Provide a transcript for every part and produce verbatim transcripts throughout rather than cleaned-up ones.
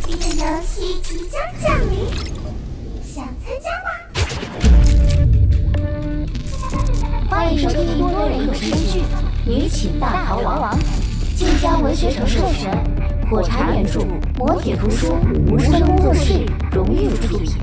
这个游戏即将降临，想参加吗？ 欢迎收听多人有声剧《女寝大逃亡》，晋江文学城授权，火柴原著，磨铁图书，无声工作室荣誉出品。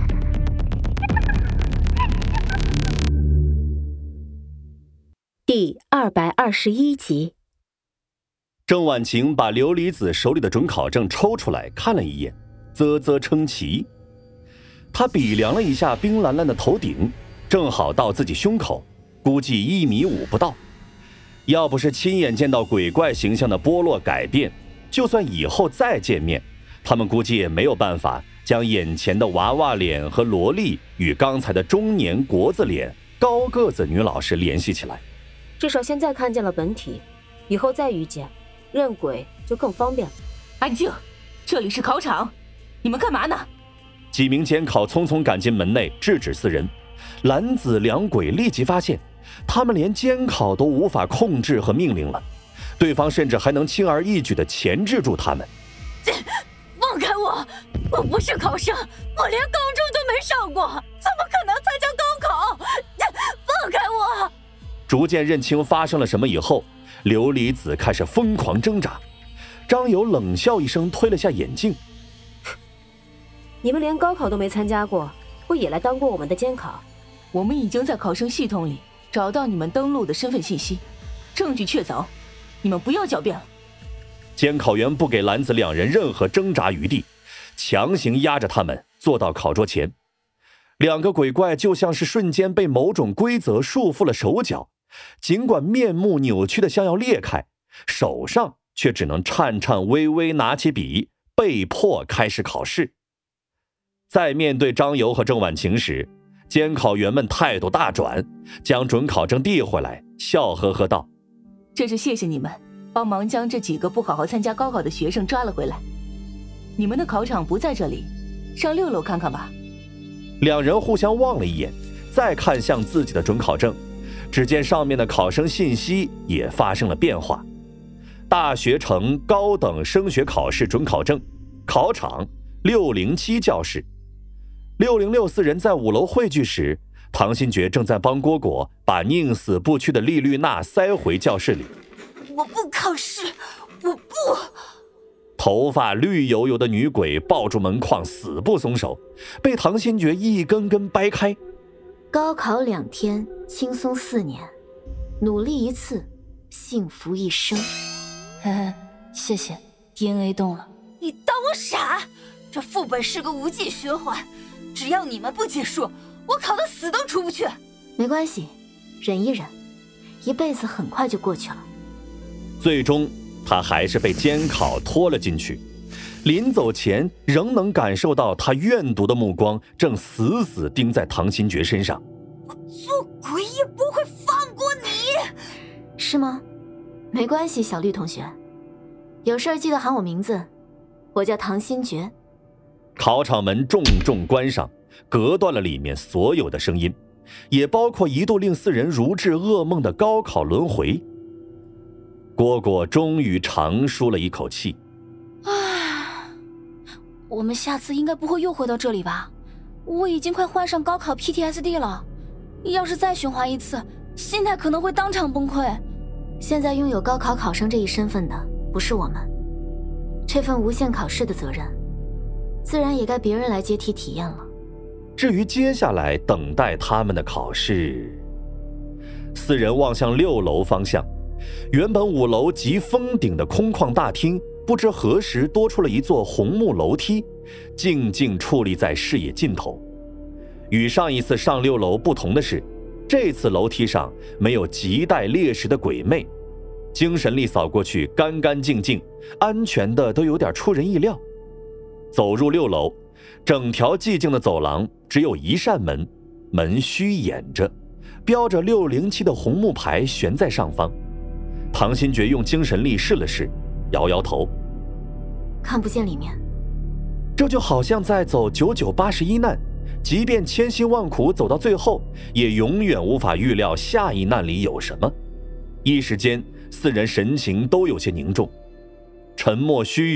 第二百二十一集。 郑婉晴把琉璃子手里的准考证抽出来看了一眼，啧啧称奇。她比量了一下冰蓝蓝的头顶，正好到自己胸口，估计一米五不到。要不是亲眼见到鬼怪形象的剥落改变，就算以后再见面，他们估计也没有办法将眼前的娃娃脸和萝莉与刚才的中年国字脸高个子女老师联系起来。 至少现在看见了本体，以后再遇见认鬼就更方便了。 安静，这里是考场，你们干嘛呢？ 几名监考匆匆赶进门内制止四人。蓝子两鬼立即发现他们连监考都无法控制和命令了，对方甚至还能轻而易举地钳制住他们。 放开我，我不是考生，我连高中都没上过，怎么可能参加高考？放开我！ 逐渐认清发生了什么以后，琉璃子开始疯狂挣扎。张友冷笑一声，推了下眼镜。 你们连高考都没参加过，不也来当过我们的监考？ 我们已经在考生系统里找到你们登录的身份信息，证据确凿，你们不要狡辩了。 监考员不给蓝子两人任何挣扎余地，强行压着他们坐到考桌前。两个鬼怪就像是瞬间被某种规则束缚了手脚，尽管面目扭曲的像要裂开，手上却只能颤颤巍巍拿起笔，被迫开始考试。在面对张游和郑婉晴时，监考员们态度大转，将准考证递回来，笑呵呵道： 这是谢谢你们帮忙将这几个不好好参加高考的学生抓了回来。你们的考场不在这里，上六楼看看吧。 两人互相望了一眼，再看向自己的准考证，只见上面的考生信息也发生了变化。大学城高等升学考试准考证，考场六零七教室。六零六四人在五楼汇聚时，唐新觉正在帮蝈蝈把宁死不屈的莉绿娜塞回教室里。 我不考试，我不。 头发绿油油的女鬼抱住门框死不松手，被唐新觉一根根掰开。 高考两天，轻松四年，努力一次，幸福一生。 嘿嘿，谢谢 D N A 动了。 你当我傻？这副本是个无尽循环，只要你们不结束，我考得死都出不去。 没关系，忍一忍，一辈子很快就过去了。 最终他还是被监考拖了进去，临走前仍能感受到他怨毒的目光正死死盯在唐新觉身上。 我做鬼也不会放过你。 是吗？没关系，小绿同学，有事记得喊我名字，我叫唐新觉。 考场门重重关上，隔断了里面所有的声音，也包括一度令四人如至噩梦的高考轮回。蝈蝈终于长舒了一口气。 啊，我们下次应该不会又回到这里吧？我已经快患上高考 P T S D 了，要是再循环一次，心态可能会当场崩溃。 现在拥有高考考生这一身份的不是我们，这份无限考试的责任自然也该别人来接替体验了。 至于接下来等待他们的考试，四人望向六楼方向，原本五楼及峰顶的空旷大厅，不知何时多出了一座红木楼梯，静静矗立在视野尽头。与上一次上六楼不同的是，这次楼梯上没有亟待猎食的鬼魅，精神力扫过去干干净净，安全的都有点出人意料。走入六楼，整条寂静的走廊只有一扇门，门虚掩着，标着六零七的红木牌悬在上方。唐新觉用精神力试了试，摇摇头， 看不见里面。 这就好像在走九九八十一难，即便千辛万苦走到最后，也永远无法预料下一难里有什么。一时间，四人神情都有些凝重。沉默须臾，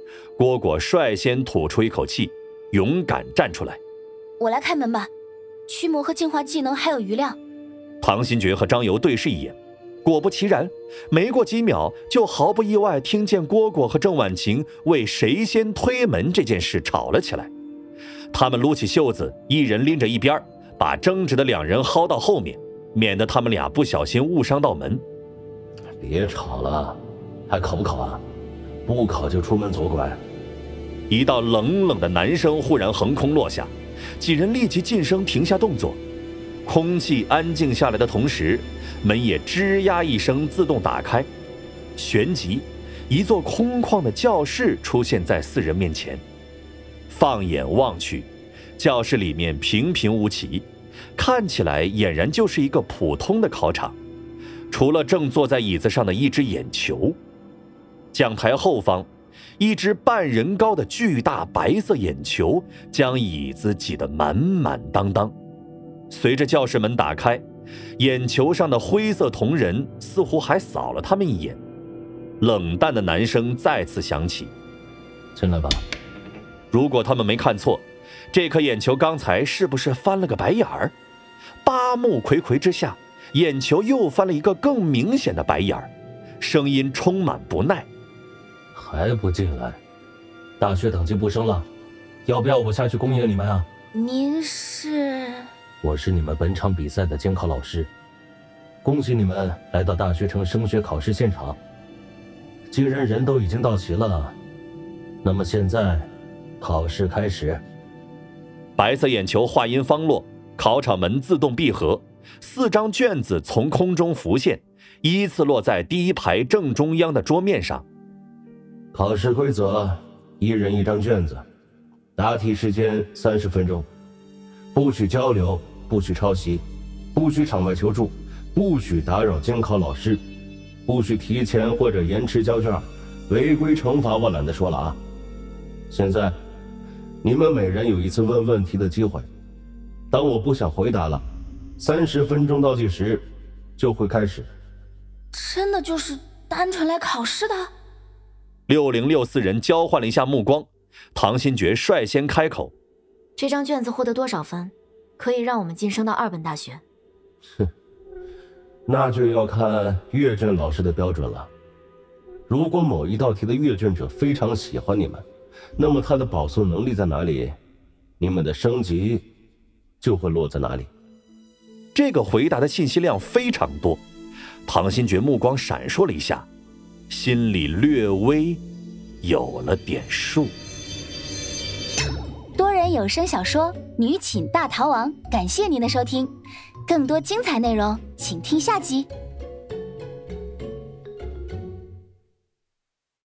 蝈蝈率先吐出一口气，勇敢站出来。 我来开门吧，驱魔和净化技能还有余量。 唐新觉和张游对视一眼，果不其然，没过几秒就毫不意外听见蝈蝈和郑婉晴为谁先推门这件事吵了起来。他们撸起袖子，一人拎着一边，把争执的两人薅到后面，免得他们俩不小心误伤到门。 别吵了，还考不考啊？不考就出门左拐。 一道冷冷的男声忽然横空落下，几人立即噤声停下动作。空气安静下来的同时，门也吱呀一声自动打开，旋即一座空旷的教室出现在四人面前。放眼望去，教室里面平平无奇，看起来俨然就是一个普通的考场，除了正坐在椅子上的一只眼球。讲台后方，一只半人高的巨大白色眼球将椅子挤得满满当当。随着教室门打开，眼球上的灰色瞳人似乎还扫了他们一眼，冷淡的男声再次响起： 进来吧。 如果他们没看错，这颗眼球刚才是不是翻了个白眼儿？八目睽睽之下，眼球又翻了一个更明显的白眼儿，声音充满不耐： 还不进来？大学等级不升了，要不要我下去恭迎你们啊？ 您是？ 我是你们本场比赛的监考老师，恭喜你们来到大学城升学考试现场。既然人都已经到齐了，那么现在考试开始。 白色眼球话音方落，考场门自动闭合，四张卷子从空中浮现，依次落在第一排正中央的桌面上。 考试规则：一人一张卷子，答题时间三十分钟，不许交流，不许抄袭，不许场外求助，不许打扰监考老师，不许提前或者延迟交卷，违规惩罚我懒得说了啊。现在你们每人有一次问问题的机会，当我不想回答了，三十分钟倒计时就会开始。 真的就是单纯来考试的？ 六零六四人交换了一下目光，唐新觉率先开口： 这张卷子获得多少分，可以让我们晋升到二本大学？ 哼，那就要看阅卷老师的标准了。如果某一道题的阅卷者非常喜欢你们，那么他的保送能力在哪里，你们的升级就会落在哪里。 这个回答的信息量非常多，唐新觉目光闪烁了一下，心里略微有了点数。 多人有声小说《女寝大逃亡》，感谢您的收听，更多精彩内容请听下集。